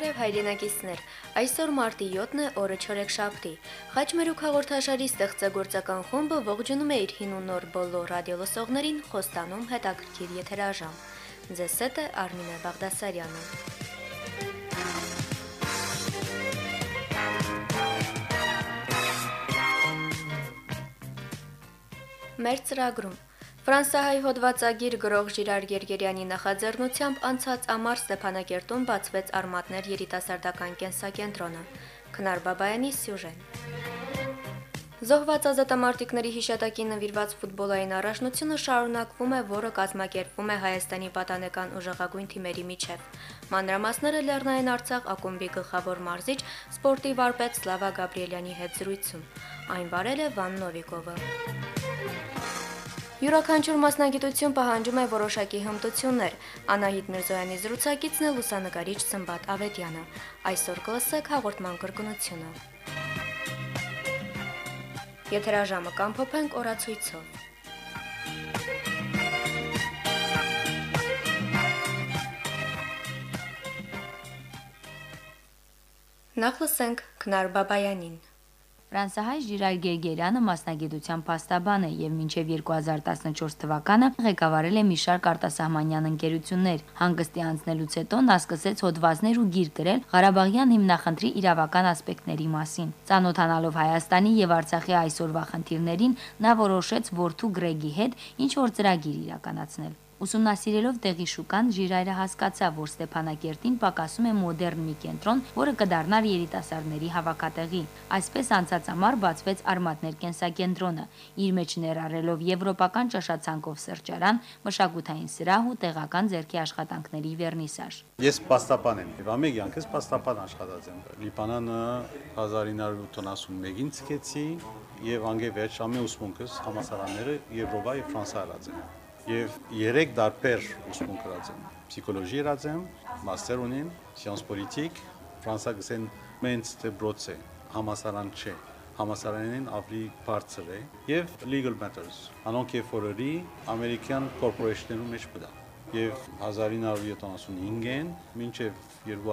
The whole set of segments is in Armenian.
Բարև հայրենակիցներ, այսօր մարտի 7-ն է, օրը չորեքշաբթի։ Խաչմերուկ հաղորդաշարի ստեղծագործական խումբը ողջունում է իր հին ու նոր բոլոր ռադիոլսողներին, խոստանում հետաքրքիր եթերաժամ։ Ձեզ հետ է Արմինե Բաղդասարյանը։ Մեր ծրագրում Ֆրանսահայ հոդվածագիր գրող Ժիրար Գերգերյանի նախաձեռնությամբ անցած ամառ Ստեփանակերտում բացվեց Արմատներ երիտասարդական կենսակենտրոնը։ Քնար Բաբայանի սյուժեն։ Զոհված ազատամարտիկների հիշատակին նվիրված ֆուտբոլային առաջնությունը շարունակվում է, որը կազմակերպվում է Հայաստանի պատանեկան ուժեղագույն թիմերի միջև։ Մանրամասները Լեռնային Արցախ ակումբի գլխավոր մարզիչ սպորտի վարպետ Սլավա Գաբրիելյանի հետ զրույցում։ Այն վարել է Վան Նովիկովը։ Յուրաքանչյուր մասնագիտություն պահանջում է որոշակի հմտություններ։ Անահիտ Միրզոյանի զրուցակիցն է լուսանկարիչ Սմբատ Ավետյանը։ Այսօր կլսեք հաղորդման կրկնությունը։ Եթերաժամը կամփոփենք օրացույցով։ Նախ լսենք Քնար Բաբայանին։ Ֆրանսահայ Ժիրար Գերգերյանը մասնագիտությամբ փաստաբան է եւ մինչեւ 2014 թվականը ղեկավարել է մի շարք արտասահմանյան ընկերություններ։ Հանգստի անցնելուց հետո նա սկսեց հոդվածներ ու գիր գրել Ղարաբաղյան հիմնախնդրի իրավական ասպեկտների մասին։ Ծանոթանալով Հայաստանի եւ Արցախի այսօրվա խնդիրներին, նա որոշեց որդու Գրեգի հետ ինչ-որ ծրագիր իրականացնել։ Ուսումնասիրելով տեղի շուկան, Ժիրայրը հասկացավ, որ Ստեփանակերտին պակասում է մոդեռն մի կենտրոն, որը կդառնար երիտասարդների հավաքատեղի։ Այսպես անցած ամառ բացվեց Արմատներ կենսակենտրոնը, իր մեջ ներառելով եվրոպական ճաշացանկով սրճարան, մշակութային սրահ ու տեղական ձեռքի աշխատանքների վերնիսաժ։ Ես պաստապան եմ, եւ ամեն յանքս պաստապան աշխատած եմ։ Լիբանանը 1971-ին ցկեցի եւ անգեվերջ ամեն ուսմունքս համասարանները Եվրոպա եւ Ֆրանսա արած եմ։ Եվ 3 դարբեր ուսմունք գրած եմ։ Պսիխոլոգի գրած եմ, մաստեր ունեմ, սիանս պոլիտիկ, Ֆրանսա գսեն մենց թե բրոցե, համասարան չէ, համասարանին ավելի բարձր է եւ legal matters։ Անոնք եւ ֆորերի ամերիկյան կորպորեյշններու մեջ մտա։ Եվ 1975-ին մինչև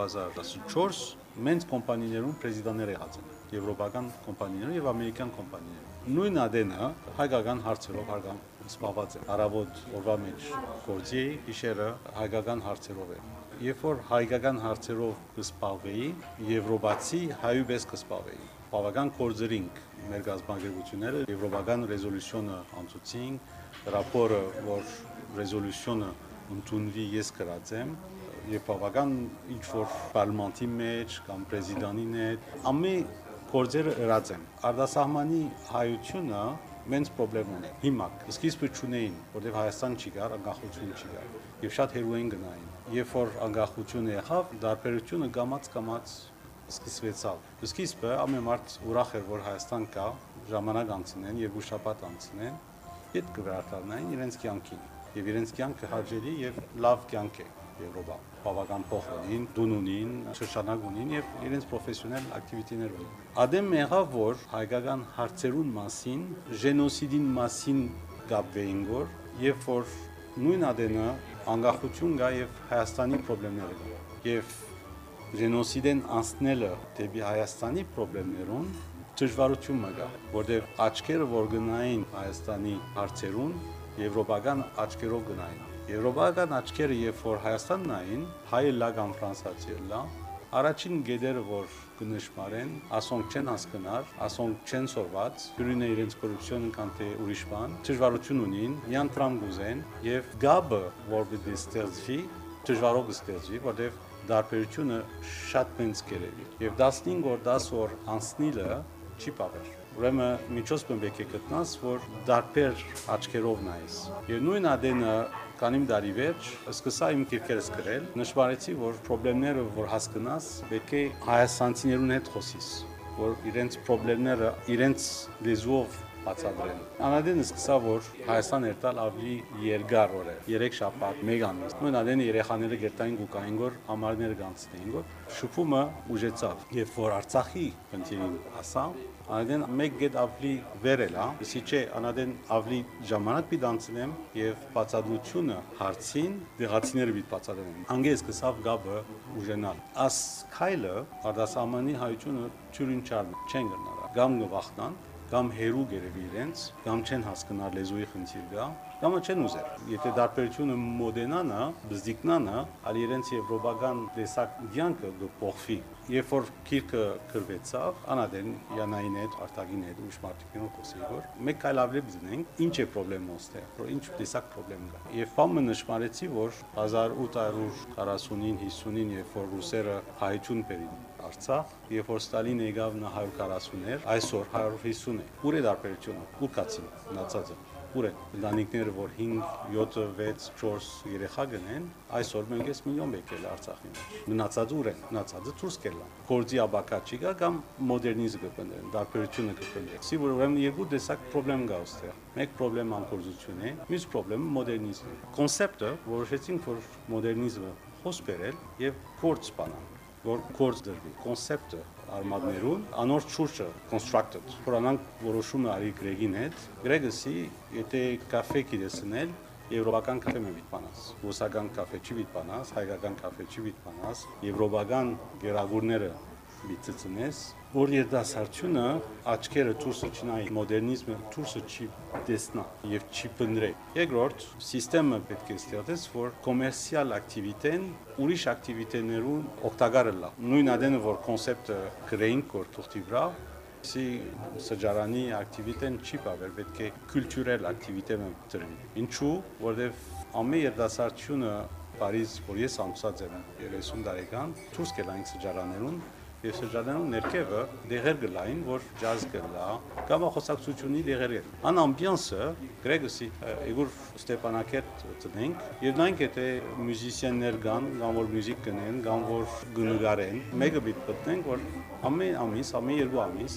2014 մենց կոմպանիներում պրեզիդենտներ եղած են, եվրոպական կոմպանիներ եւ ամերիկյան կոմպանիներ։ Նույն ադենը հայկական հարցերով զբաղված է։ Արավոտ օրվա մեջ գործի իշերը հայկական հարցերով է։ Երբ որ հայկական հարցերով կզբաղվեի, եվրոպացի հայուպես կզբաղվեի։ Բավական կորձերինք մեր գազբանգերությունները եվրոպական ռեզոլյուցիոնը անցուցին, ռապորը, որ ռեզոլյուցիոնը ընդունվի ես գրած եմ, եւ բավական ինչ որ պարլամենտի մեջ կամ պրեզիդենտի հետ ամեն կորձերը գրած եմ։ Արտասահմանի հայությունը մենց խնդրեմ ունի։ Հիմա սկիզբը չունեին, որտեղ Հայաստան չի գար, անկախություն չի գար։ Եվ շատ հերոյ են գնային։ Երբ որ անկախությունը եղավ, դարբերությունը կամաց սկսվեցավ։ Սկիզբը ամեն մարդ ուրախ էր, որ Հայաստան կա, ժամանակ անցնեն եւ ուրշապատ անցնեն, իդ կվերադառնային իրենց կյանքին։ Եվ իրենց կյանքը հաջելի եւ լավ կյանք է Եվրոպա։ Բավական փոխվին, դուն ունին, շրջանակ ունին եւ իրենց պրոֆեսիոնալ ակտիվիտիներ ունին։ Ադեմ եղավ, որ հայկական հարցերուն մասին, ժենոսիդին մասին գաբվեին գոր, երբ որ նույն ադենը անկախություն գա եւ Հայաստանի խնդիրները կա։ Եվ ժենոսիդեն անցնելը դեպի Հայաստանի խնդիրներուն դժվարություն կա, որտեղ աչքերը որ գնային Հայաստանի հարցերուն, եվրոպական աչքերով գնային։ Եվրոպական աչքերը երբ որ Հայաստան նային, հայը լա կամ ֆրանսացի լա, առաջին գեդերը որ կնշմարեն, ասոնք չեն հասկնար, ասոնք չեն սորված, յուրինը իրենց կոռուպցիոն կամ թե ուրիշ բան, դժվարություն ունին, յան տրամ գուզեն եւ գաբը որ պիտի ստեղծվի, դժվարով կստեղծվի, որտեղ դարբերությունը շատ մեծ կերևի։ Եվ 15 օր 10 օր անցնիլը չի բավար։ Ուրեմն միջոց պետք է գտնաս, որ դարբեր աչքերով նայես։ Եվ նույն ադենը Կանիմ դարի վերջ սկսա իմ քիրքերս գրել, նշмарեցի, որ խնդիրները որ հասկանաս, պետք է հայաստանցիներուն հետ խոսիս, որ իրենց խնդիրները իրենց լեզվով բացատրեն։ Անադեն սկսա, որ Հայաստան երթալ ավելի երկար օր է, 3 շաբաթ, 1 ամիս։ Նույն ադենը երեխաները գերտային գուկային գոր, համարները գանցնեին գոր։ Շփումը ուժեցավ, երբ որ Արցախի քննին ասա, Անադեն մեկ գետ ավելի վերել, իսի չէ, անադեն ավելի ժամանակ պիտի անցնեմ եւ բացատրությունը հարցին դեղացիները պիտի բացատրեմ։ Անգես կսավ գաբը ուժենալ։ Աս քայլը արտասահմանի հայությունը ճյուրին չարն չեն գնարա։ Գամ գվախտան կամ հերու գերեւի իրենց, կամ չեն հասկանալ լեզուի խնդիր գա, կամ չեն ուզեր։ Եթե դարբերությունը մոդենանա, բզդիկնանա, ալի իրենց եվրոպական տեսակ դյանքը գփոխվի։ Երբ որ քիրքը գրվեցավ, անադեն յանային հետ, արտագին հետ ուշ մարտիկներով խոսեիգոր, մեկ այլ ավելի բզնենք, ինչ է խնդրեմն ոստե, որ ինչ տեսակ խնդրեմ կա։ Եվ բամը նշмарեցի, որ 1849-50-ին, երբ որ ռուսերը հայություն բերին Արցախ, երբ որ Ստալինը եկավ նա 140-էր, այսօր 150 է։ Ուր է դարբերությունը։ Ուր կացին մնացածը։ Ուր է ընտանիքները, որ 5, 7, 6, 4 երեխա գնեն, այսօր մենք էս միլիոն եկել Արցախի մեջ։ Մնացածը ուր է։ Մնացածը դուրս կելա։ Գործի աբակա չի գա կամ մոդեռնիզմ կպնդեն, դարբերությունը կպնդեն։ Սի որ ուրեմն երկու տեսակ խնդրեմ կա ոստեղ։ Մեկ խնդրեմ անկորձություն է, մյուս խնդրեմը մոդեռնիզմն է։ Կոնցեպտը որոշեցինք, որ մոդեռնիզմը խոս բերել եւ գործ բանան որ կորձ դրվի կոնցեպտը արմատներուն անոր շուրջը constructed որանանք որոշումը արի գրեգին հետ գրեգսի եթե կաֆե կիդեսնել եվրոպական կաֆե մի վիճանաս ռուսական կաֆե չի վիճանաս հայկական կաֆե չի վիճանաս եվրոպական գերագուրները բիծծնես որ երդասարությունը աչքերը դուրսը չնայի մոդեռնիզմը դուրսը չի տեսնա եւ չի բնդրե երկրորդ համակարգը պետք է ստեղծես որ կոմերցիալ ակտիվիտեն ուրիշ ակտիվիտեներուն օգտակարը լա նույն adene որ կոնցեպտը գրեինք որ թուղթի վրա si սջարանի ակտիվիտեն չի բավեր պետք է կուլտուրել ակտիվիտեն դրվի ինչու որովհետեւ ամեն երդասարությունը Փարիզ որ ես ամսած եմ 30 տարեկան դուրս գելային սջարաներուն Եվ սջարաներուն ներքևը դեղեր գլային, որ ջազ գլա, կամ խոսակցությունի դեղեր գլ։ Ան ամբիանսը գրեգսի Իգոր Ստեփանակերտ ծնենք, եւ նայենք եթե մյուզիսիաններ կան, կամ որ մյուզիկ կնեն, կամ որ գնգարեն, մեկը պիտի պատնենք, որ ամեն ամիս, ամեն երկու ամիս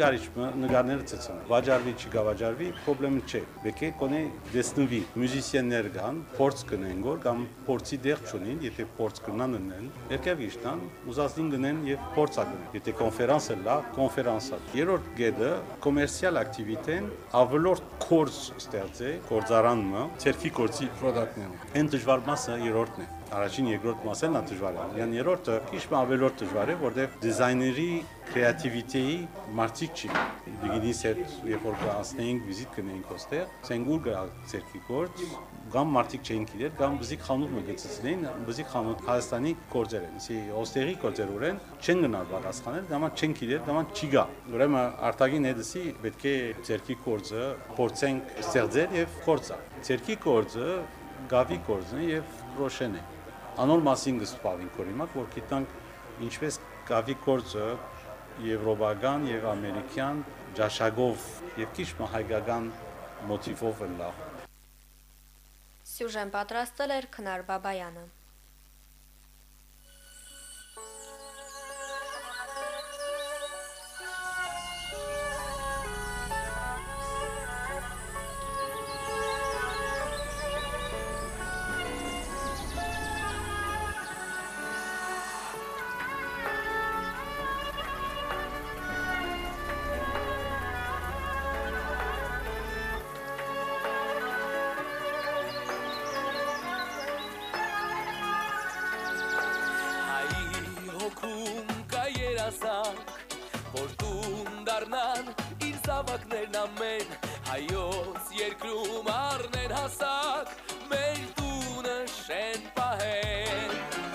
նկարները ցցեն։ Վաճառվի չի գավաճառվի, խնդրեմը չէ։ Պետք է կոնե դեսնվի մյուզիսիաններ կան, փորձ կնեն գոր կամ փորձի դեղ չունին, եթե փորձ կնան ունեն, երկև իշտան, ուզածին գնեն եւ փորձ Եթե կոնֆերանսը լա, կոնֆերանսը։ Երրորդ գեդը կոմերցիալ ակտիվիտեն ավելորդ կորձ ստեղծե, կորձարանը, ցերքի կորձի պրոդուկտները։ Այն դժվար մասը երրորդն է։ Առաջին երկրորդ մասն է դժվար։ Յան երրորդը քիչ ավելորդ դժվար է, որտեղ դիզայների կրեատիվիտեի մարտիկ չի։ Դիգինիս հետ երբ որ գասնենք, վիզիտ կնենք ոստեղ, սենգուր գա ցերքի կորձ, կամ մարտիկ չէին գիտեր, կամ բզիկ խանութ մգեցեցին, բզիկ խանութ Հայաստանի կորձեր են։ Իսի ոստեղի կորձերուրեն չեն գնալ պատասխանել, դամա չեն գիտեր, դամա չի գա։ Ուրեմն արտագին հետսի պետք է ցերքի կորձը փորձենք ստեղծել եւ կորձա։ Ցերքի կորձը գավի կորձն է եւ ռոշեն է։ Անոր մասին գսպավին կորիմակ, որ գիտանք ինչպես գավի կորձը եվրոպական եւ ամերիկյան ջաշագով եւ քիչ հայկական մոտիվով լա։ Սյուժեն պատրաստել էր Քնար Բաբայանը։ Որ տուն դառնան իր զավակներն ամեն հայոց երկրում առնեն հասակ մեր տունը շեն պահեն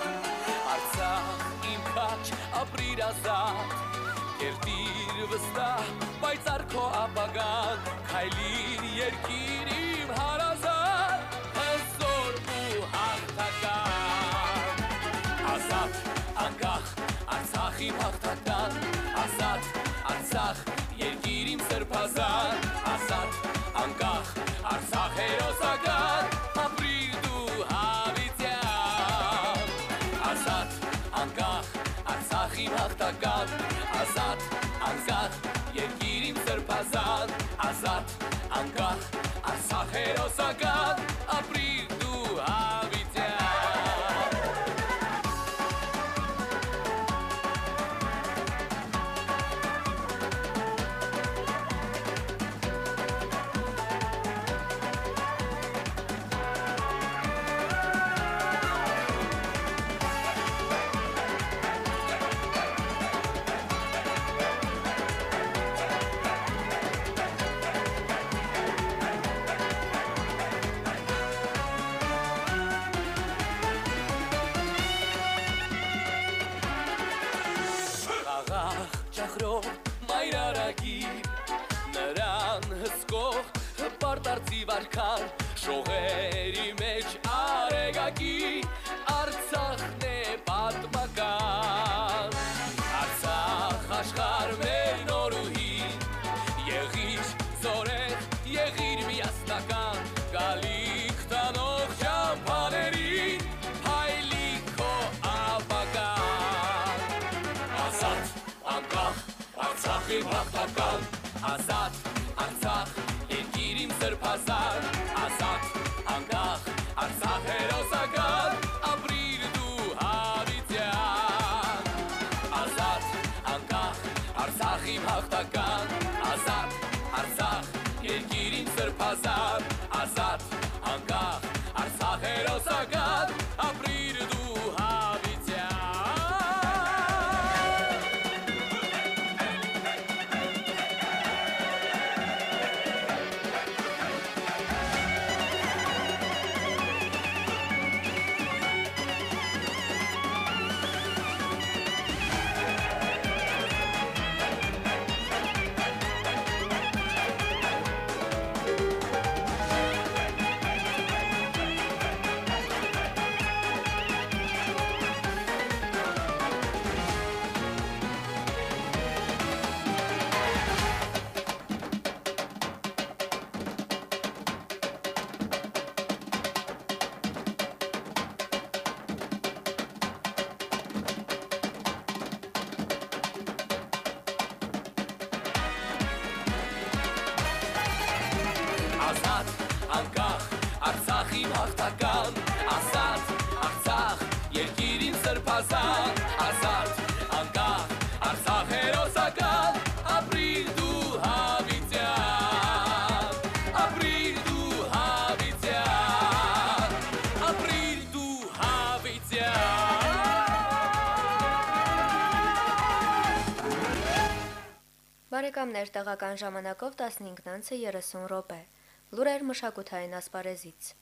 Արցախ իմ քաչ ապրիր ազատ կերտիր վստահ պայծառ քո ապագան քայլիր երկիր իմ հարազատ հզոր ու հաղթական ազատ անկախ Արցախ իմ հաղթական ազատ Արցախ երկիր իմ սրբազան ազատ անկախ Արցախ հերոսական ապրիր դու հավիտյան ազատ անկախ Արցախ իմ հաղթական ազատ անկախ երկիր իմ սրբազան ազատ անկախ Արցախ հերոսական ապրիր դու հավիտյան Արցի վարքան շողերի մեջ արեգակի Արցախն է պատմական Արցախ աշխարհ մեր նորուհին Եղիր զորեղ, եղիր միասնական Գալիք տանող ճամփաներին Հայլի քո ապագան Ազատ, անկախ, Արցախ իմ հաղթական Ազատ, Արցախ, երկիր իմ սրբազան Ազատ, անկախ, Արցախ հերոսական Ապրիր դու հավիտյան Ազատ, անկախ, Արցախ իմ հաղթական Ազատ, Արցախ, երկիր իմ սրբազան Ազատ, անկախ, Արցախ հերոսական Ապրիր դու հավիտյան Ազատ, անկախ, Արցախ իմ հաղթական Ազատ, Արցախ, երկիր իմ սրբազան Ազատ, անկախ, Արցախ հերոսական Ապրիր դու հավիտյան Ապրիր դու հավիտյան Ապրիր դու հավիտյան Բարեկամներ, տեղական ժամանակով 15:30 րոպե։ Լուրեր մշակութային ասպարեզից։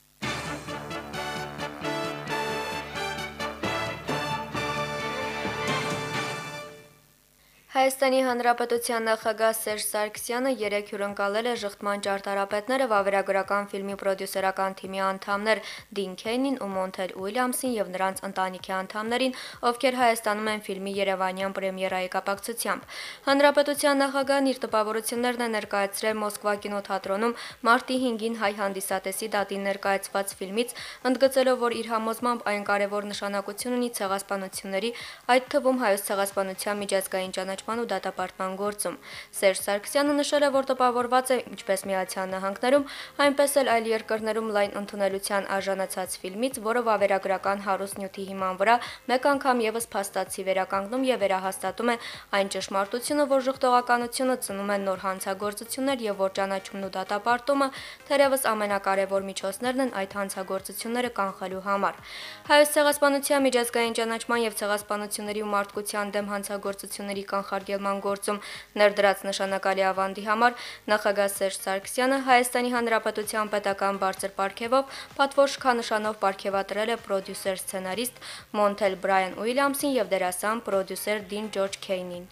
Հայաստանի Հանրապետության նախագահ Սերժ Սարգսյանը երեկ հյուրընկալել է ժխտման ճարտարապետները վավերագրական ֆիլմի պրոդյուսերական թիմի անդամներ Դին Քեյնին ու Մոնթել Ուիլյամսին եւ նրանց ընտանիքի անդամներին, ովքեր Հայաստանում են ֆիլմի երևանյան պրեմիերայի կապակցությամբ։ Հանրապետության նախագահն իր տպավորություններն է ներկայացրել Մոսկվա կինոթատրոնում մարտի 5-ին հայ հանդիսատեսի դատին ներկայացված ֆիլմից, ընդգծելով, որ իր համոզմամբ այն կարևոր նշանակություն ունի ցեղասպանությունների, այդ թվում հայոց ցեղասպանության միջազգային ճանաչման ու դատապարտման գործում։ Սերժ Սարգսյանը նշել է, որ տպավորված է ինչպես Միացյալ Նահանգներում, այնպես էլ այլ երկրներում լայն ընդունելության արժանացած ֆիլմից, որը վավերագրական հարուստ նյութի հիման վրա մեկ անգամ եւս փաստացի վերականգնում եւ վերահաստատում է այն ճշմարտությունը, որ ժխտողականությունը ծնում է նոր հանցագործություններ եւ որ ճանաչումն ու դատապարտումը թերևս ամենակարևոր միջոցներն են այդ հանցագործությունները կանխելու համար։ Հայոց ցեղասպանության միջազգային ճանաչման եւ ցեղասպանությունների ու մարդկության դեմ հանցագործությունների կանխարգելման գործում ներդրած նշանակալի ավանդի համար նախագահ Սերժ Սարգսյանը Հայաստանի Հանրապետության պետական բարձր պարգևով պատվոր շքանշանով պարգևատրել է պրոդյուսեր սցենարիստ Մոնթել Բրայան Ուիլյամսին եւ դերասան պրոդյուսեր Դին Ջորջ Քեյնին։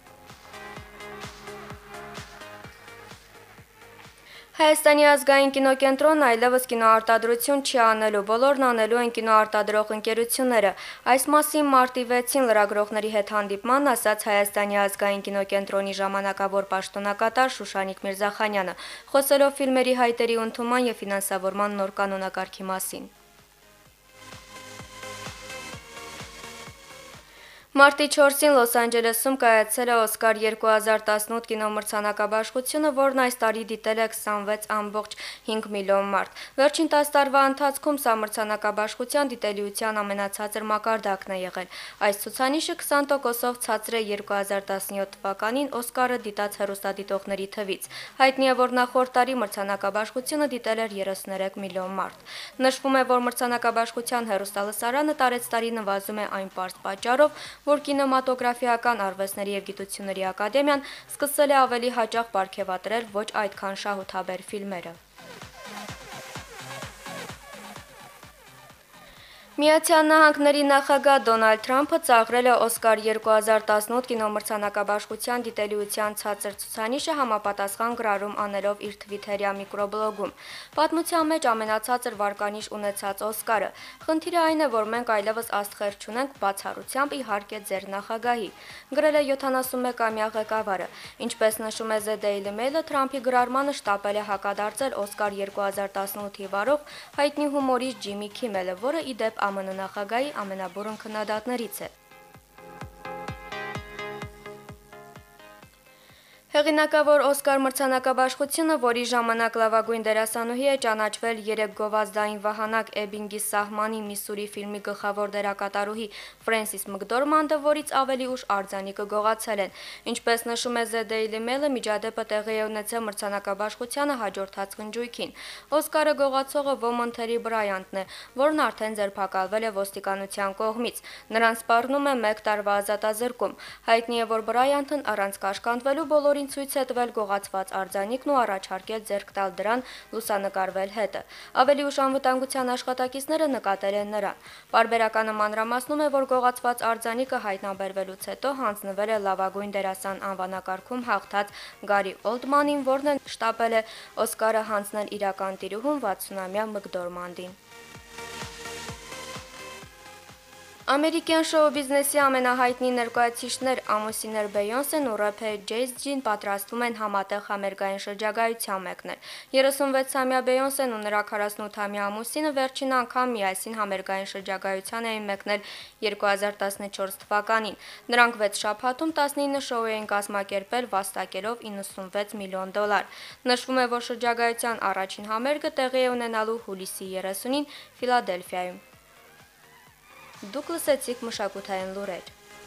Հայաստանի ազգային կինոկենտրոնն այլևս կինոարտադրություն չի անելու, բոլորն անելու են կինոարտադրող ընկերությունները։ Այս մասին մարտի 6-ին լրագրողների հետ հանդիպման ասաց Հայաստանի ազգային կինոկենտրոնի ժամանակավոր պաշտոնակատար Շուշանիկ Միրզախանյանը, խոսելով ֆիլմերի հայտերի ընդունման եւ ֆինանսավորման նոր կանոնակարգի մասին։ Մարտի 4-ին Լոս Անջելեսում կայացել է Օսկար 2018 կինոմրցանակաբաշխությունը, որն այս տարի դիտել է 26.5 միլիոն մարդ։ Վերջին 10 տարվա ընթացքում սա մրցանակաբաշխության դիտելիության ամենացածր մակարդակն է եղել։ Այս ցուցանիշը 20%-ով ցածր է 2017 թվականին Օսկարը դիտած հեռուստադիտողների թվից։ Հայտնի է, որ նախորդ տարի մրցանակաբաշխությունը դիտել էր 33 միլիոն մարդ։ Նշվում է, որ մրցանակաբաշխության հեռուստալսարանը տարեցտարի նվազում է այն պարզ պատճառով, որ կինեմատոգրաֆիական արվեստների եւ գիտությունների ակադեմիան սկսել է ավելի հաճախ պարգևատրել ոչ այդքան շահութաբեր ֆիլմերը։ Միացյալ Նահանգների նախագահ Դոնալդ Թրամփը ծաղրել է Օսկար 2018 կինոմրցանակաբաշխության դիտելիության ցածր ցուցանիշը համապատասխան գրառում անելով իր Twitter-յա միկրոբլոգում։ Պատմության մեջ ամենացածր վարկանիշ ունեցած Օսկարը։ Խնդիրը այն է, որ մենք այլևս աստղեր չունենք, բացառությամբ իհարկե ձեր նախագահի, գրել է 71-ամյա ղեկավարը։ Ինչպես նշում է The Daily Mail-ը, Թրամփի գրառմանը շտապել է հակադարձել Օսկար 2018-ի վարող հայտնի հումորիստ Ջիմի Քիմելը, որը ի դեպ ԱՄՆ նախագահի ամենաբուրըն քննադատներից է։ Հեղինակավոր Օսկար մրցանակաբաշխությունը, որի ժամանակ լավագույն դերասանուհի է ճանաչվել 3 գովազդային վահանակ Էբինգի սահմանի Միսսուրի ֆիլմի գլխավոր դերակատարուհի Ֆրենսիս Մկդորմանդը, որից ավելի ուշ արձանիկը գողացել են։ Ինչպես նշում է The Daily Mail-ը, միջադեպը տեղի է ունեցել մրցանակաբաշխությանը հաջորդած խնջույքին։ Օսկարը գողացողը Ոմոն Թերի Բրայանտն է, որն արդեն ձերբակալվել է ոստիկանության կողմից։ Նրան սպառնում է 1 տարվա ազատազրկում։ Հայտնի է, որ Բրայանտն առանց կաշկանդվելու բոլորի ցույց է տվել գողացված արձանիկն ու առաջարկել ձեռք տալ դրան լուսանկարվել հետը։ Ավելի ուշ անվտանգության աշխատակիցները նկատել են նրան։ Պարբերականը մանրամասնում է, որ գողացված արձանիկը հայտնաբերվելուց հետո հանձնվել է լավագույն դերասան անվանակարգում հաղթած Գարի Օլդմանին, որն էլ շտապել է Օսկարը հանձնել իրական տիրուհուն 60-ամյա Մկդորմանդին։ Ամերիկյան շոու բիզնեսի ամենահայտնի ներկայացուցիչներ ամուսիններ Բեյոնսեն ու рэփեր Ջեյ-Զին պատրաստվում են համատեղ համերգային շրջագայության մեկնել։ 36-ամյա Բեյոնսեն ու նրա 48-ամյա ամուսինը վերջին անգամ միասին համերգային շրջագայության էին մեկնել 2014 թվականին։ Նրանք 6 շաբաթում 19 շոու էին կազմակերպել վաստակելով $96 միլիոն։ Նշվում է, որ շրջագայության առաջին համերգը տեղի է ունենալու հուլիսի 30-ին Ֆիլադելֆիայում։ Դուք լսեցիք մշակութային լուրեր։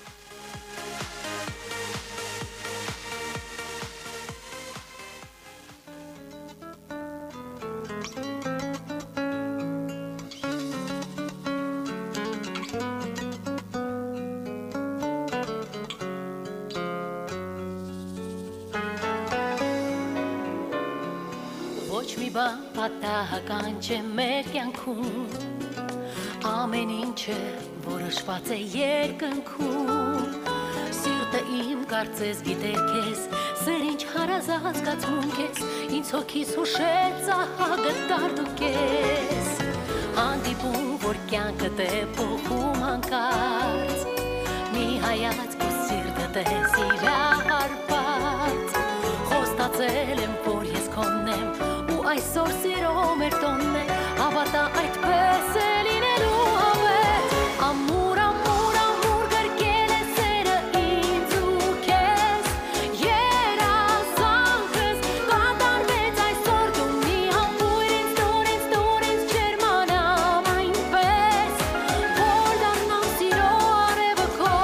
Ոչ մի բան պատահական չէ մեր կյանքում, ամեն ինչը որոշված է երկնքում, սիրտը իմ կարծես գիտեր քեզ, սեր ինչ հարազատ զգացմունք ես, ինձ հոգիս հուշեց ահագը դարդու կես, հանդիպում, որ կյանքդ է փոխում հանկարծ, մի հայացք ու սիրտդ է սիրահարված, խոստացել եմ, որ ես քոնն եմ, ու այսօր սիրո մեր տոնն է, հավատա այդպես է լինելու հավետ, ամուր, ամուր, ամուր գրկել է սերը ինձ ու քեզ, երազանքս կատարվեց այսօր, դու մի համբույր ինձ տուր, ինձ չեր մանամ այնպես, որ դառնամ սիրո արևը քո,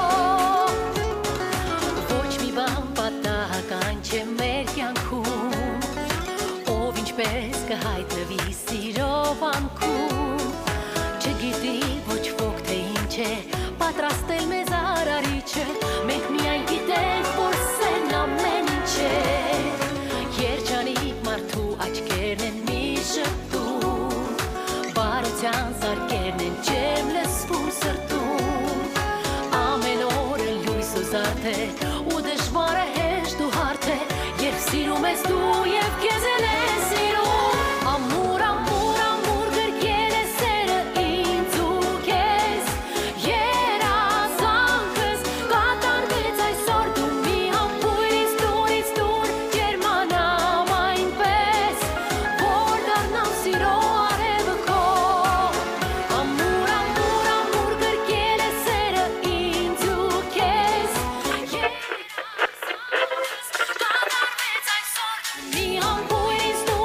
ոչ մի բան պատահական չէ մեր կյանքում, ով ինչպես կհայտնվի սիրո վանքում, չգիտի ոչ ոք թե ինչ է պատրաստել մեզ արարիչը, մենք միայն գիտենք, որ սեն ամեն ինչ է, երջանիկ մարդու աչքերն են մի շփում, բարության զարկերն են չեմ լսվում սրտում, ամեն օրը լույս ու զարդ է, ու դժվար է հեշտ ու հարթ է, երբ սիրում ես դու և քեզ էլ ես սիրում, ամուր, ամուր, ամուր գրկել է սերը ինձ ու քեզ, երազանքս կատարվեց այսօր, դու մի համբույր ինձ տուր, ջերմանամ այնպես, որ դառնամ սիրո արևը քո, ամուր, ամուր, ամուր գրկել է սերը ինձ ու քեզ, երազանքս կատարվեց այսօր, մի համբույր ինձ տուր,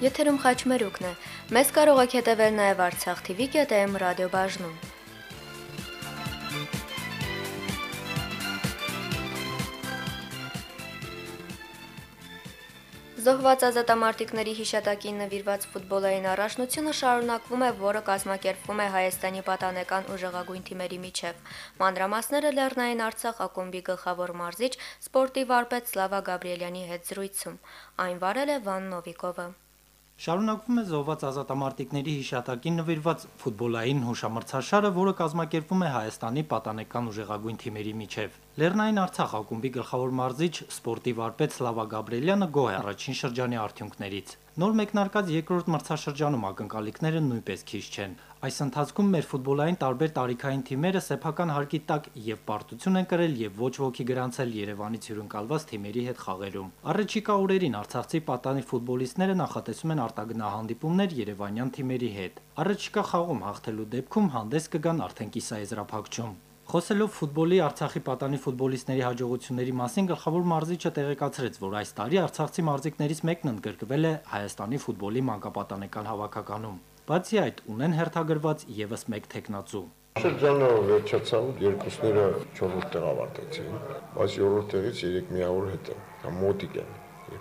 Եթերում խաչմերուկն է։ Մեզ կարող եք հետևել նաև Արցախ TV.am ռադիոբաժնում։ Զոհված ազատամարտիկների հիշատակին նվիրված ֆուտբոլային առաջնությունը շարունակվում է, որը կազմակերպվում է Հայաստանի պատանեկան ուժեղագույն թիմերի միջև։ Մանրամասները Լեռնային Արցախ ակումբի գլխավոր մարզիչ սպորտի վարպետ Սլավա Գաբրիելյանի հետ զրույցում։ Այն վարել է Վան Նովիկովը։ Շարունակվում է զոհված ազատամարտիկների հիշատակին նվիրված ֆուտբոլային հուշամրցաշարը, որը կազմակերպվում է Հայաստանի պատանեկան ուժեղագույն թիմերի միջև։ Լեռնային Արցախ ակումբի գլխավոր մարզիչ սպորտի վարպետ Սլավա Գաբրիելյանը գոհ է առաջին շրջանի արդյունքներից։ Նոր մեկնարկած երկրորդ մրցաշրջանում ակնկալիքները նույնպես քիչ չեն։ Այս ընթացքում մեր ֆուտբոլային տարբեր տարիքային թիմերը սեփական հարկի տակ եւ պարտություն են կրել եւ ոչ ոքի գրանցել Երևանից հյուրընկալված թիմերի հետ խաղերում։ Առաջիկա օրերին արցախցի պատանի ֆուտբոլիստները նախատեսում են արտագնահանդիպումներ երևանյան թիմերի հետ։ Առաջիկա խաղում հաղթելու դեպքում հանդես կգան արդեն կիսաեզրափակչում։ Խոսելով ֆուտբոլի Արցախի պատանի ֆուտբոլիստների հաջողությունների մասին գլխավոր մարզիչը տեղեկացրեց, որ այս տարի արցախցի մարզիկներից մեկն ընդգրկվել է Հայաստանի ֆուտբոլի մանկապատանեկան հավաքականում։ Բացի այդ, ունեն հերթագրված եւս մեկ թեկնածու։ Շրջանը վերջացավ, երկուսները 4-րդ տեղ ավարտեցին, բայց 7-րդ տեղից 3 միավոր հետ են, մոտիկ են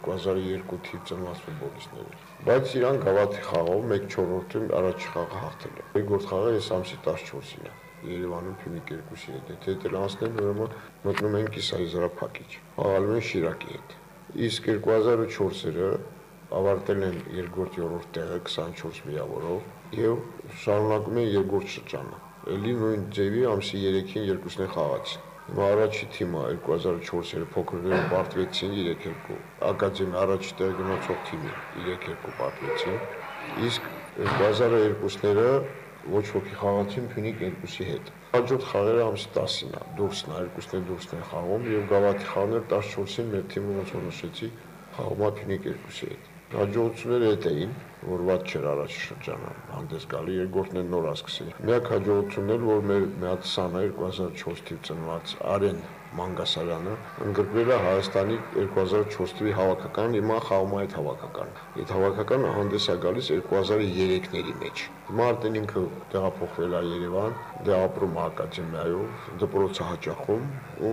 2002 թիվ ծնված ֆուտբոլիստները։ Բայց իրան գավաթի խաղով 1/4-ում առաջ խաղը հաղթել են։ Երկրորդ խաղը այս ամսի 14-ին է։ Երևանում Փյունիկ 2-ի հետ, եթե դեռ անցնեն, ուրեմն մտնում են կիսաեզրափակիչ։ Խաղալու են Շիրակի հետ։ Իսկ 2004-ը ավարտել են երկրորդ 7-րդ տեղը 24 միավորով եւ շարունակում են երկրորդ շրջանը։ Էլի նույն ձևի ամսի 3-ին երկուսն են խաղացին։ Հիմա առաջի թիմը 2004-ը փոքրները պարտվեցին 3-2։ Ակադեմիա առաջի տեղ գնացող թիմը 3-2 պարտվեցին։ Իսկ 2002-ները ոչ ոքի խաղացին Փյունիկ 2-ի հետ։ Հաջորդ խաղերը ամսի 10-ին է, դուրսն է, երկուսն են խաղում եւ գավաթի խաղները 14-ին մեր թիմը ոնց որ նշեցի, խաղում է Փյունիկ 2-ի հետ։ Հաջողությունները հետ էին, որ ված չէր առաջի շրջանը հանդես գալի, երկրորդն են նոր ասկսել։ Միակ հաջողությունն էր, որ մեր մի հատ սանը 2004 թիվ ծնված Արեն Մանգասարյանը ընդգրկվել է Հայաստանի 2004 թվի հավաքական, հիմա խաղում է այդ հավաքականը։ Այդ հավաքականը հանդես է գալիս 2003-ների մեջ։ Հիմա արդեն ինքը տեղափոխվել է Երևան, դե ապրում է ակադեմիայով, դպրոցը հաճախում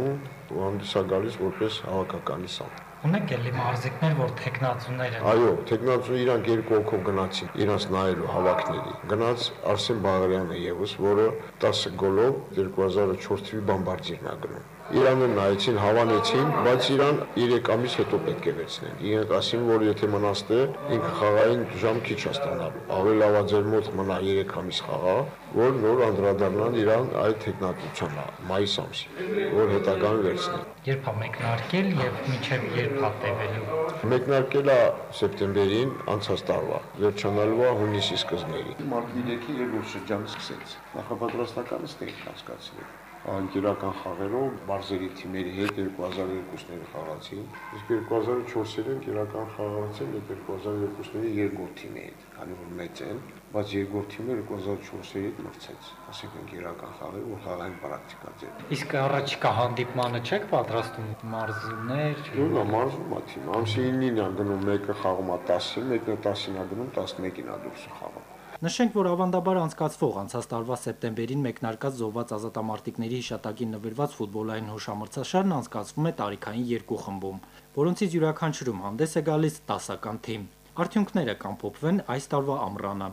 ու հանդես է գալիս որպես հավաքականի սան։ Ունեք էլի մարզիկներ, որ թեկնածուներ են։ Այո, թեկնածու իրանք 2 հոգով գնացին, իրանց նայելու հավաքների։ Գնաց Արսեն Բաղարյանը եւս, որը 10 գոլով 2004 թվի բամբարդիրն է գնում։ Իրանը նայեցին, հավանեցին, բայց իրան 3 ամիս հետո պետք է վերցնեն։ Իրենք ասին, որ եթե մնաց դե ինքը խաղային ժամ քիչ է ստանալու։ Ավելի լավ է ձեր մոտ մնա 3 ամիս խաղա, որ նոր անդրադառնան իրան այդ տեխնատությանը մայիս ամսին, որ հետագան վերցնեն։ Երբ է մեկնարկել եւ մինչեւ երբ է տևելու։ Մեկնարկել է սեպտեմբերին անցած տարվա, վերջանալու է հունիսի սկզբներին։ Մարտի 3-ի երկրորդ շրջանը սկսեց։ Նախապատրաստականը ստեղ հասկացել։ Անկերական խաղերով մարզերի թիմերի հետ 2002-ները խաղացին, իսկ 2004-ին անկերական խաղացին 2002-ների երկրորդ թիմի հետ, քանի որ մեծ են, բայց երկրորդ թիմը 2004-ի հետ մրցեց, ասենք անկերական խաղեր, որ խաղային պրակտիկա ձեր։ Իսկ առաջիկա հանդիպմանը չեք պատրաստում մարզումներ։ Դու մարզում է թիմը, ամսի 9-ին է գնում, մեկը խաղում է 10-ին, մեկը 10-ին է գնում, 11-ին է դուրս խաղում։ Նշենք, որ ավանդաբար անցկացվող անցած տարվա սեպտեմբերին մեկնարկած զոհված ազատամարտիկների հիշատակին նվիրված ֆուտբոլային հուշամրցաշարն անցկացվում է տարիքային 2 խմբում, որոնցից յուրաքանչյուրում հանդես է գալիս 10-ական թիմ։ Արդյունքները կամփոփվեն այս տարվա ամռանը։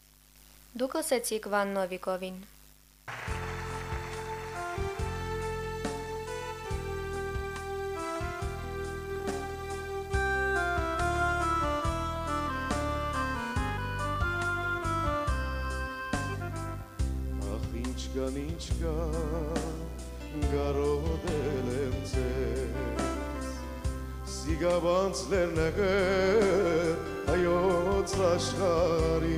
Դուք լսեցիք Վան Նովիկովին։ Ինչ կա գարոդել եմ ձեզ Սիգաբանց լերնեղեր հայոց աշխարի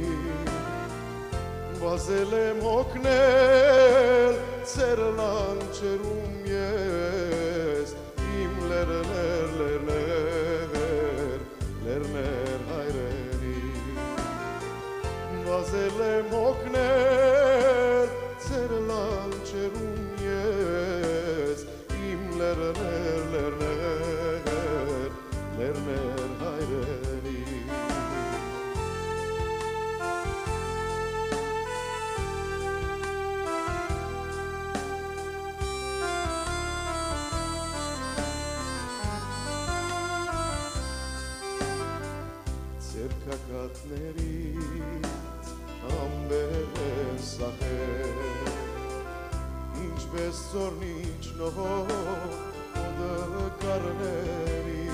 Վազել եմ հոգնել ծեր լանջերում ես Իմ լերներ հայրենի Վազել եմ հոգնել ծեր լանջերում ես իմ լերներ հայրենի կրակներից ամբեր սախեր ինչպես ծորնիչ նողոդը կարների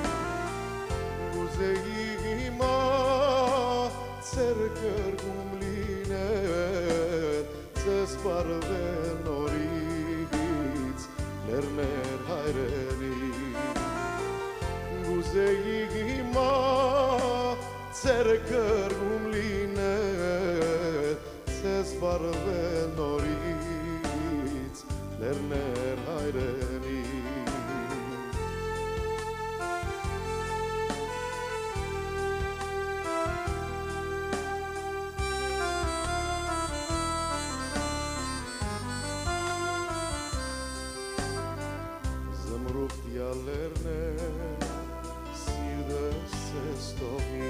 գուզեի հիմա ծեր կրգում լիներ ծես պարվել նորից լերներ հայրերի գուզեի հիմա ծեր կրգում լիներ ծես պարվել նորից լերներ հայրերի Lerner sirdes estovi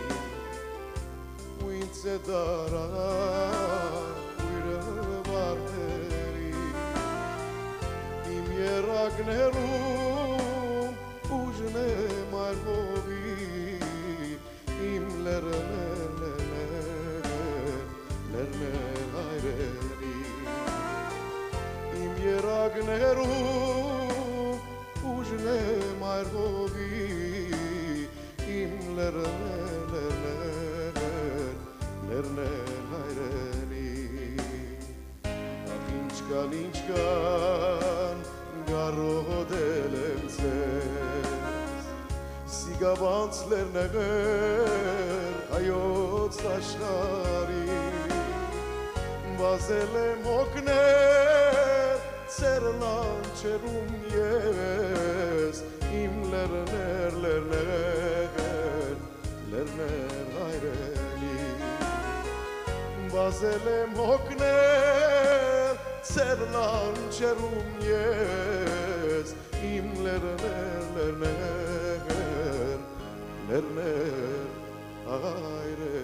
uince dara uire barteri im yeragnerum ujne marvovi im lerner aireri im yeragnerum Ujne marvovi im lerner hayreni Inchkan garodelem ses Sigabants lerner hayot taşları Bazelem okner Serlan çerum yes im lerner hayreli Bazelem okner Serlan çerum yes im lerner hayreli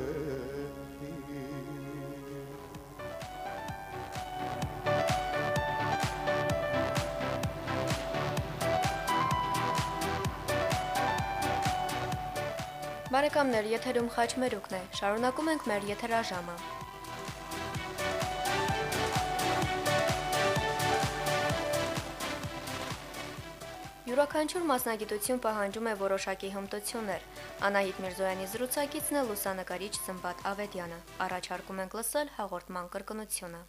Բարեկամներ, եթերում խաչմերուկն է, շարունակում ենք մեր եթերաժամը։ Յուրաքանչյուր մասնագիտություն պահանջում է որոշակի հմտություններ։ Անահիտ Միրզոյանի զրուցակիցն է լուսանկարիչ Սմբատ Ավետյանը։ Առաջարկում ենք լսել հաղորդման կրկնությունը։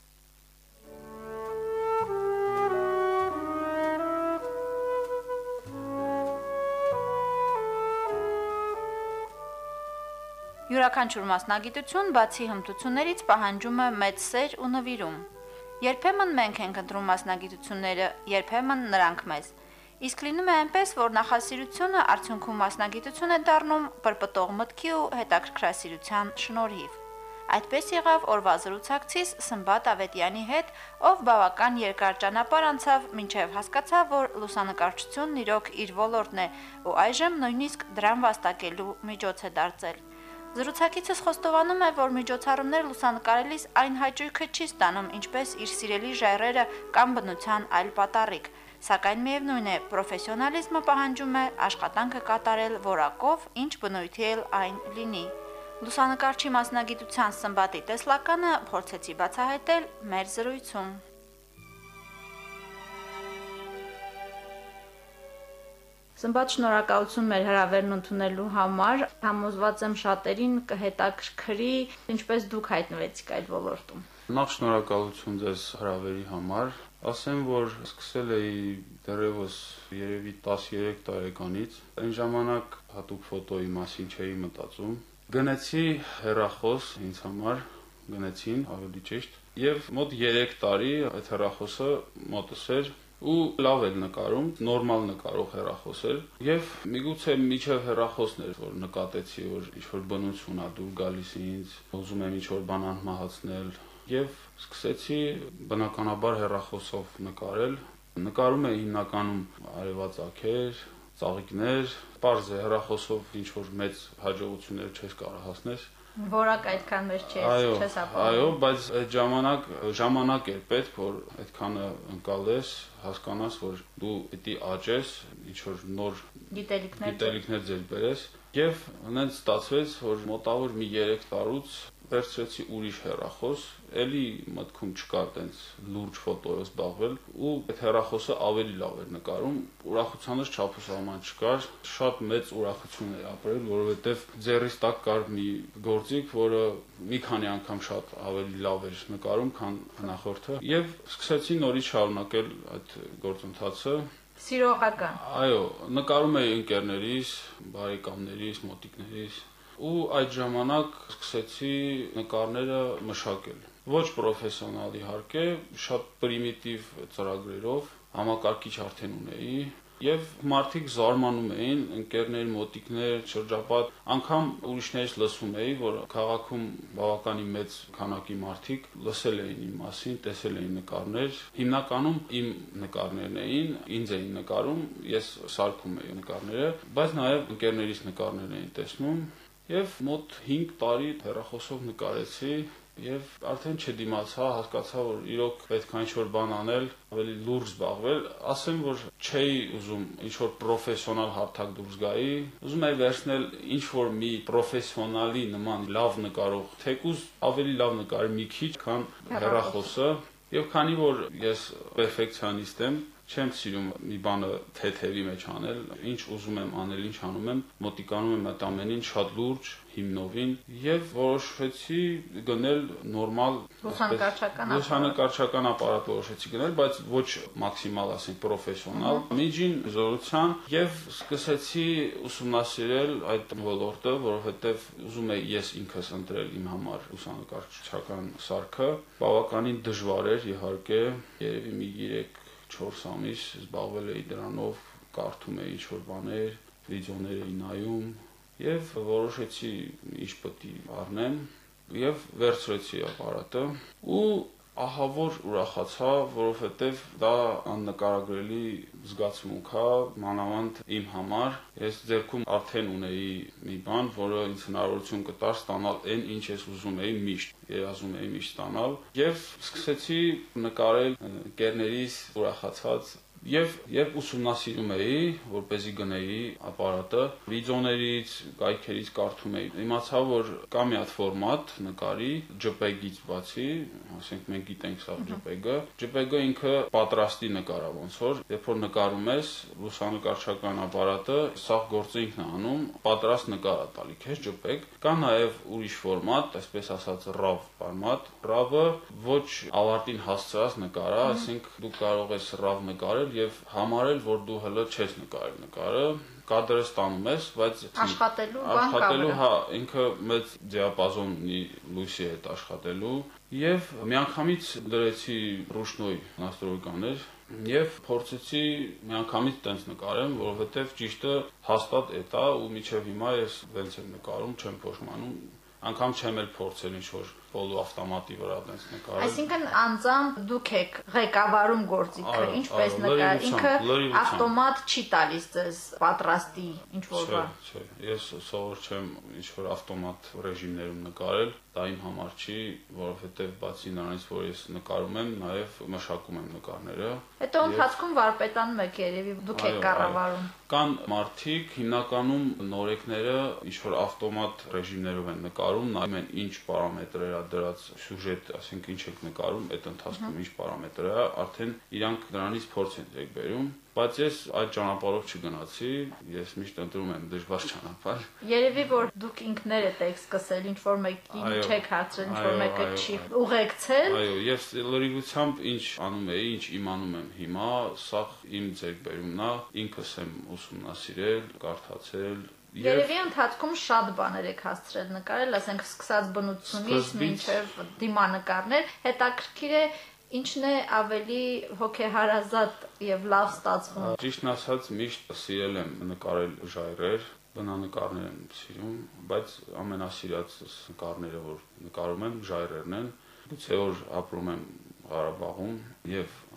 Յուրաքանչյուր մասնագիտություն բացի հմտություններից պահանջում է մեծ սեր ու նվիրում։ Երբեմն մենք ենք ընտրում մասնագիտությունները, երբեմն նրանք մեզ։ Իսկ լինում է այնպես, որ նախասիրությունը արդյունքում մասնագիտություն է դառնում պրպտող մտքի ու հետաքրքրասիրության շնորհիվ։ Այդպես եղավ օրվա զրուցակցիս Սմբատ Ավետյանի հետ, ով բավական երկար ճանապարհ անցավ, մինչև հասկացավ, որ լուսանկարչությունն իրոք իր ոլորտն է, ու այժմ նույնիսկ դրան վաստակելու միջոց է դարձել։ Զրուցակիցս խոստովանում է, որ միջոցառումներ լուսանկարելիս այն հաճույքը չի ստանում, ինչպես իր սիրելի ժայռերը կամ բնության այլ պատառիկ, սակայն միևնույն է, պրոֆեսիոնալիզմը պահանջում է աշխատանքը կատարել որակով, ինչ բնույթի էլ այն լինի։ Լուսանկարչի մասնագիտության Սմբատի տեսլականը փորձեցի բացահայտել մեր զրույցում։ Սմբատ, շնորհակալություն մեր հրավերն ընդունելու համար։ Համոզված եմ շատերին կհետաքրքրի, ինչպես դուք հայտնվեցիք այդ ոլորտում։ Նախ շնորհակալություն ձեզ հրավերի համար։ Ասեմ, որ սկսել էի դեռևս երևի 13 տարեկանից։ Այն ժամանակ հատուկ ֆոտոյի մասին չէի մտածում։ Գնեցի հեռախոս ինձ համար, գնեցին ավելի ճիշտ, եւ մոտ 3 տարի այդ հեռախոսը մոտս էր ու լավ էր նկարում, նորմալ նկարող հեռախոս էր եւ միգուցե միջև հեռախոսն էր, որ նկատեցի, որ ինչ-որ բնություն ա դուր գալիս ինձ, ուզում եմ ինչ-որ բան անմահացնել եւ սկսեցի բնականաբար հեռախոսով նկարել։ Նկարում էի հիմնականում արևածագեր, ծաղիկներ, պարզ է հեռախոսով ինչ-որ մեծ հաջողություններ չես կարող հասնել։ Որակ այդքան մեծ չես ապահովում։ Այո, բայց այդ ժամանակ էր պետք, որ այդքանը ընկալես, հասկանաս, որ դու պիտի աճես, ինչ որ նոր գիտելիքներ ձեր բերես, եւ հենց ստացվեց, որ մոտավոր մի 3 տարուց վերցրեցի ուրիշ հեռախոս, էլի մտքում չկար տենց լուրջ ֆոտոյով զբաղվել ու այդ հեռախոսը ավելի լավ էր նկարում, ուրախությանս չափուսահման չկար, շատ մեծ ուրախություն էր ապրել, որովհետև ձեռիս տակ կար մի գործիք, որը մի քանի անգամ շատ ավելի լավ էր նկարում, քան նախորդը, եւ սկսեցի նորից շարունակել այդ գործընթացը։ Սիրողական։ Այո, նկարում էի ընկերներիս, բարեկամներիս, մոտիկներիս ու այդ ժամանակ սկսեցի նկարները մշակել։ Ոչ պրոֆեսիոնալ իհարկե, շատ պրիմիտիվ ծրագրերով, համակարգիչ արդեն ունեի, եւ մարդիկ զարմանում էին, ընկերներ, մոտիկներ, շրջապատ, անգամ ուրիշներից լսում էի, որ քաղաքում բավականին մեծ քանակի մարդիկ լսել էին իմ մասին, տեսել էին նկարներ, հիմնականում իմ նկարներն էին, ինձ էին նկարում, ես սարքում էի նկարները, բայց նաեւ ընկերներիս նկարներ էին տեսնում, եւ մոտ 5 տարի հեռախոսով նկարեցի եւ արդեն չդիմացա, հասկացա, որ իրոք պետք է ինչ-որ բան անել, ավելի լուրջ զբաղվել, ասեմ, որ չէի ուզում ինչ-որ պրոֆեսիոնալ հարթակ դուրս գայի, ուզում էի վերցնել ինչ-որ մի պրոֆեսիոնալի նման լավ նկարող, թեկուզ ավելի լավ նկարի մի քիչ, քան հեռախոսը, եւ քանի որ ես պերֆեկցիոնիստ եմ, չեմ սիրում մի բանը թեթևի մեջ անել, ինչ ուզում եմ անել, ինչ անում եմ, մոտիկանում եմ այդ ամենին շատ լուրջ, հիմնովին եւ որոշեցի գնել նորմալ լուսանկարչական ապարատ որոշեցի գնել, բայց ոչ մաքսիմալ, ասենք, պրոֆեսիոնալ, միջին զորության եւ սկսեցի ուսումնասիրել այդ ոլորտը, որովհետեւ ուզում էի ես ինքս ընտրել իմ համար լուսանկարչական սարքը, բավականին դժվար էր, իհարկե, երևի մի 3-4 ամիս զբաղվել էի դրանով, կարդում էի ինչ-որ բաներ, վիդեոներ էի նայում եւ որոշեցի ինչ պետք է առնեմ եւ վերցրեցի ապարատը ու ահա որ ուրախացա, որովհետեւ դա աննկարագրելի զգացմունք է, մանավանդ իմ համար։ Ես ձեռքում արդեն ունեի մի բան, որը ինձ հնարավորություն կտար ստանալ այն, ինչ ես ուզում էի միշտ, երազում էի միշտ ստանալ եւ սկսեցի նկարել ընկերներիս ուրախացած Եվ երբ ուսումնասիրում էի, որպեսզի գնեի ապարատը, վիդեոներից, կայքերից կարդում էի, իմացա, որ կա մի հատ ֆորմատ նկարի, JPEG-ից բացի, ասենք մենք գիտենք սա JPEG-ը, JPEG-ը ինքը պատրաստի նկար է ոնց որ, երբ որ նկարում ես, լուսանկարչական ապարատը սա գործը ինքն է անում, պատրաստ նկար է տալի քեզ JPEG, կա նաև ուրիշ ֆորմատ, այսպես ասած RAW ֆորմատ, RAW-ը ոչ ավարտին հասցրած նկար է, այսինքն դու կարող ես RAW նկարել եւ համարել, որ դու հələ չես նկարել նկարը, կադրը ստանում ես, բայց աշխատելու, հա, ինքը մեծ դիապազոն ունի լույսի հետ աշխատելու եւ միանգամից դրեցի ռուշնոյ նաստրոյկաներ եւ փորձեցի միանգամից տենց նկարեմ, որովհետեւ ճիշտը հաստատ է դա ու միջև հիմա ես ոնց եմ նկարում, չեմ փոշմանում, անգամ չեմ էլ փորձել ինչ-որ պոլուավտոմատի վրա տենց նկարել։ Այսինքն անձամբ դուք եք ղեկավարում գործիքը, ինչպես նկար, ինքը ավտոմատ չի տալիս ձեզ պատրաստի ինչ-որ բան։ Չէ, ես սովոր չեմ ինչ-որ ավտոմատ ռեժիմներում նկարել, դա իմ համար չի, որովհետև բացի նրանից, որ ես նկարում եմ, նաև մշակում եմ նկարները։ Հետո ընթացքում վարպետանում եք երևի, դուք եք կառավարում։ Կան մարդիկ, հիմնականում նորեկները ինչ-որ ավտոմատ ռեժիմներով են նկարում, նայում են ինչ պարամետրեր դրած սյուժետ, ասենք ինչ եք նկարում, այդ ընթացքում ինչ պարամետր է, արդեն իրանք դրանից փորձ են եք բերում, բայց ես այդ ճանապարհով չգնացի, ես միշտ ընտրում եմ դժվար ճանապարհ։ Երևի որ դուք ինքներդ եք սկսել ինչ-որ մեկին չեք հարցրել, ինչ-որ մեկը չի ուղեկցել։ Այո, ես լրիվությամբ ինչ անում էի, ինչ իմանում եմ հիմա, սա իմ ձեռքբերումն է, ինքս եմ ուսումնասիրել, կարդացել։ Երևի ընթացքում շատ բաներ եք հասցրել նկարել, ասենք սկսած բնությունից մինչև դիմանկարներ, հետաքրքիր է ինչն է ավելի հոգեհարազատ եւ լավ ստացվում։ Ճիշտն ասած, միշտ սիրել եմ նկարել ժայռեր, բնանկարներ եմ սիրում, բայց ամենասիրած նկարները, որ նկարում եմ, ժայռերն են։ Գուցե որ ապրում եմ Ղարաբաղում եւ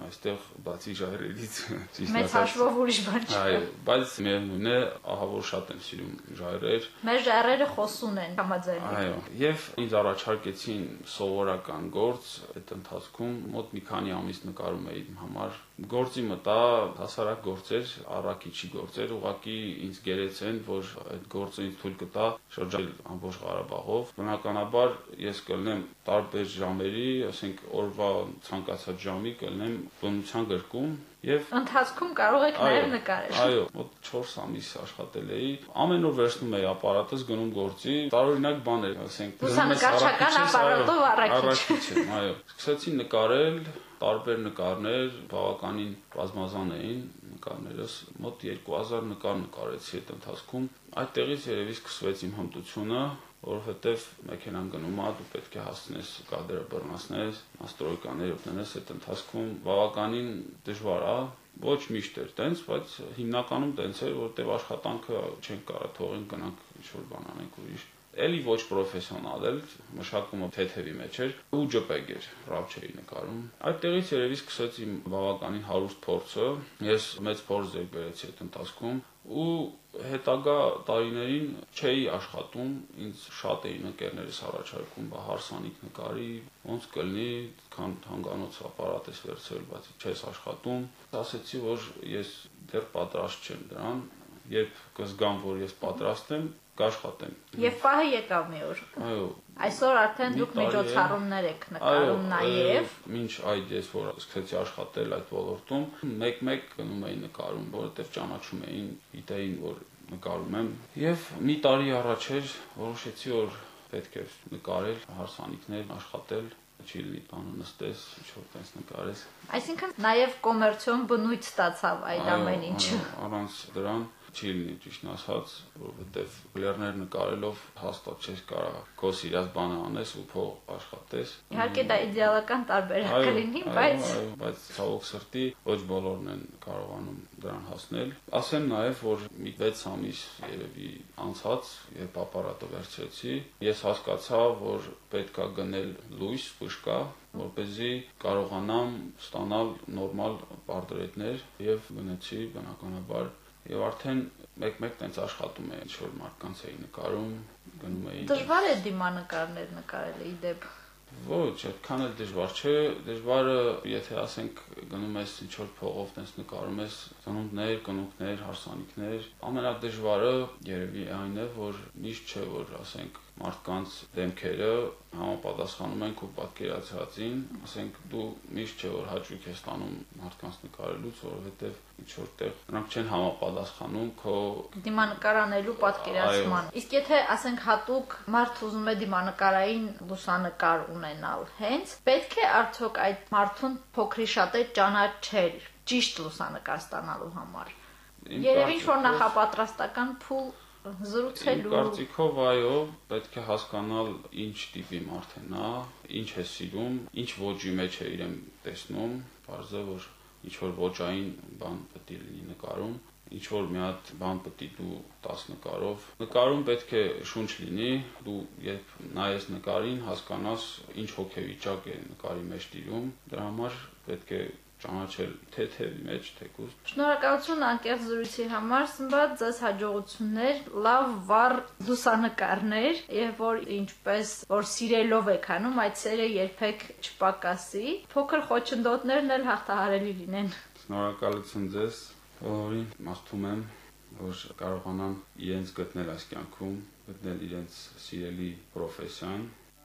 այստեղ բացի ժայռերից Մեծ հաշվով ուրիշ բան չէ։ Այո, բայց միևնույն է, ահա որ շատ եմ սիրում ժայռեր։ Մեր ժայռերը խոսուն են համաձայնեք։ Այո, եւ ինձ առաջարկեցին սովորական գործ, այդ ընթացքում մոտ մի քանի ամիս նկարում էի իմ համար։ Գործի մտա հասարակ գործեր, առաքիչի գործեր, ուղղակի ինձ գերեցեն, որ այդ գործը ինձ թույլ կտա շրջել ամբողջ Ղարաբաղով։ Բնականաբար ես կլնեմ տարբեր ժամերի, ասենք օրվա ցանկացած ժամի կլնեմ բնության գրկում եւ ընթացքում կարող եք նաեւ նկարել։ Այո, մոտ 4 ամիս աշխատել էի։ Ամեն օր վերցնում էի ապարատս, գնում գործի, տարօրինակ բաներ, ասենք լուսանկարչական ապարատով առաքիչ եմ, այո։ Սկսեցի նկարել, տարբեր նկարներ, բավականին բազմազան էին նկարներս, մոտ 2000 նկար նկարեցի այդ ընթացքում։ Այդտեղից երևի սկսվեց իմ հմտությունը, որովհետև մեքենան գնում է, դու պետք է հասցնես կադրը բռնացնես, настройկաներ ունենես այդ ընթացքում բավականին դժվար է, ոչ միշտ էր տենց, բայց հիմնականում տենց էր, որտեղ աշխատանքը չենք կարող թողենք գնանք ինչ-որ բան անենք ուրիշ։ Էլի ոչ պրոֆեսիոնալ էլ, մշակումը թեթևի մեջ էր ու ջպեգ էր, ռապ չէի նկարում։ Այդտեղից երևի սկսեց իմ բավականին հարուստ փորձը, ես մեծ փորձ ձեռք բերեցի այդ ընթացքում ու հետագա տարիներին չէի աշխատում, ինձ շատ էին ընկերներս առաջարկում, բա հարսանիք նկարի, ոնց կլինի, քան հանգանոց ապարատ ես վերցրել, բայց չես աշխատում։ Ասեցի, որ ես դեռ պատրաստ չեմ դրան, երբ կզգամ, որ ես պատրաստ եմ, կաշխատեմ։ Եվ պահը եկավ մի օր։ Այո։ Այսօր արդեն դուք միջոցառումներ եք նկարում նաև։ Մինչ այդ ես որ սկսեցի աշխատել այդ ոլորտում, մեկ-մեկ գնում էի նկարում, որովհետև ճանաչում էին, գիտեին, որ նկարում եմ։ Եվ մի տարի առաջ էր որոշեցի, որ պետք է նկարել, հարսանիքներ աշխատել, չի լինի տանը նստես, ինչ-որ տես նկարես։ Այսինքն նաև կոմերցիոն բնույթ ստացավ այդ ամեն ինչը։ Առանց դրան չի լինի ճիշտ ասած, որովհետև լեռներ նկարելով հաստատ չես կարող քո սիրած բանը անես ու փող աշխատես։ Իհարկե դա իդեալական տարբերակ կլինի, բայց ցավոք սրտի ոչ բոլորն են կարողանում դրան հասնել։ Ասեմ նաև, որ մի 6 ամիս երևի անցած, երբ ապարատը վերցրեցի, ես հասկացա, որ պետք է գնել լույս, ֆուշկա, որպեսզի կարողանամ ստանալ նորմալ պարտրետներ եւ գնացի բնականաբար եւ արդեն մեկ-մեկ տենց աշխատում էի, ինչ-որ մարդկանց էի նկարում, գնում էի։ Դժվար է դիմանկարներ նկարել իդեպ։ Ոչ, այդքան էլ դժվար չէ, դժվարը, եթե ասենք գնում ես ինչ-որ փողով տենց նկարում ես, ծնունդներ, կնունքներ, հարսանիքներ, ամենադժվարը երևի այն է, որ միշտ չէ, որ ասենք մարդկանց դեմքերը համապատասխանում են քո պատկերացրածին, ասենք դու միշտ չէ որ հաճույք ես ստանում մարդկանց նկարելուց, որովհետև ինչ-որ տեղ նրանք չեն համապատասխանում քո դիմանկարանելու պատկերացման։ Իսկ եթե ասենք հատուկ մարդ ուզում է դիմանկարային լուսանկար ունենալ, հենց պետք է արդյոք այդ մարդուն փոքրի շատ է ճանաչել ճիշտ լուսանկար ստանալու համար։ Երևի ինչ-որ նախապատրաստական փուլ զրուցելու։ Կարծիքով այո, պետք է հասկանալ ինչ տիպի մարդ է նա, ինչ է սիրում, ինչ ոճի մեջ է իրեն տեսնում, բարձր է որ ինչ որ ոճային բան պետք է լինի նկարում, ինչ որ մի հատ բան պետք է դու 10 նկարով։ Նկարում պետք է շունչ լինի, դու երբ նայես նկարին, հասկանաս ինչ հոգեվիճակ է նկարի մեջ տիրում, դրա համար պետք է ճանաչել թեթևի մեջ թեկուզ։ Շնորհակալություն անկեղծ զրույցի համար, Սմբատ, ձեզ հաջողություններ, լավ վառ լուսանկարներ եւ որ ինչպես որ սիրելով եք անում, այդ սերը երբեք չպակասի, փոքր խոչընդոտներն էլ հաղթահարելի լինեն։ Շնորհակալություն ձեզ, բոլորին մաղթում եմ, որ կարողանան իրենց գտնել այս կյանքում, գտնել իրենց սիրելի պրոֆեսիան։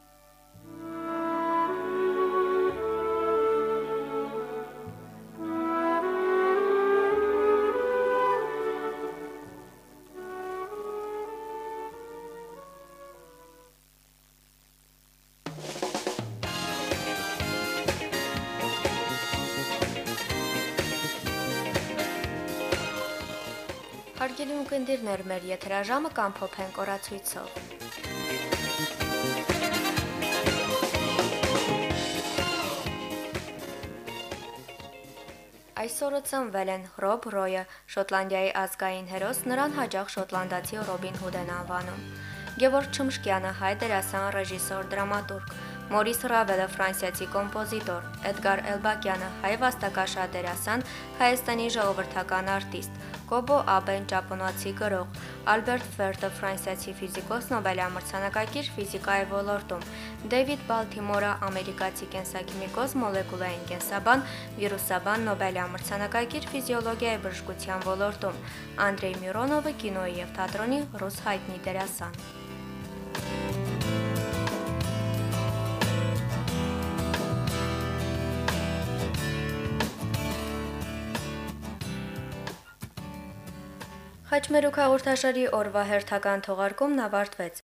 Հարգելի ունկնդիրներ, մեր եթերաժամը կամփոփենք օրացույցով։ Այսօրը ծնվել են Ռոբ Ռոյը, Շոտլանդիայի ազգային հերոս, նրան հաճախ շոտլանդացի Ռոբին Հուդ են անվանում։ Գևորգ Չմշկյանը, հայ դերասան, ռեժիսոր, դրամատուրգ, Մորիս Ռավելը ֆրանսիացի կոմպոզիտոր, Էդգար Էլբակյանը հայ վաստակաշատ դերասան, Հայաստանի ժողովրդական արտիստ, Կոբո Աբեն ճապոնացի գրող, Ալբերտ Ֆերտը ֆրանսիացի ֆիզիկոս, Նոբելյա մրցանակակիր ֆիզիկայի ոլորտում, Դեյվիդ Բալթիմորը ամերիկացի կենսաքիմիկոս, մոլեկուլային կենսաբան, վիրուսաբան, Նոբելյա մրցանակակիր ֆիզիոլոգիայի բժշկության ոլորտում, Անդրեյ Միրոնովը կինոյի և թատրոնի ռուս հայտնի դերասան։ Խաչմերուկ հաղորդաշարի օրվա հերթական թողարկումն ավարտվեց։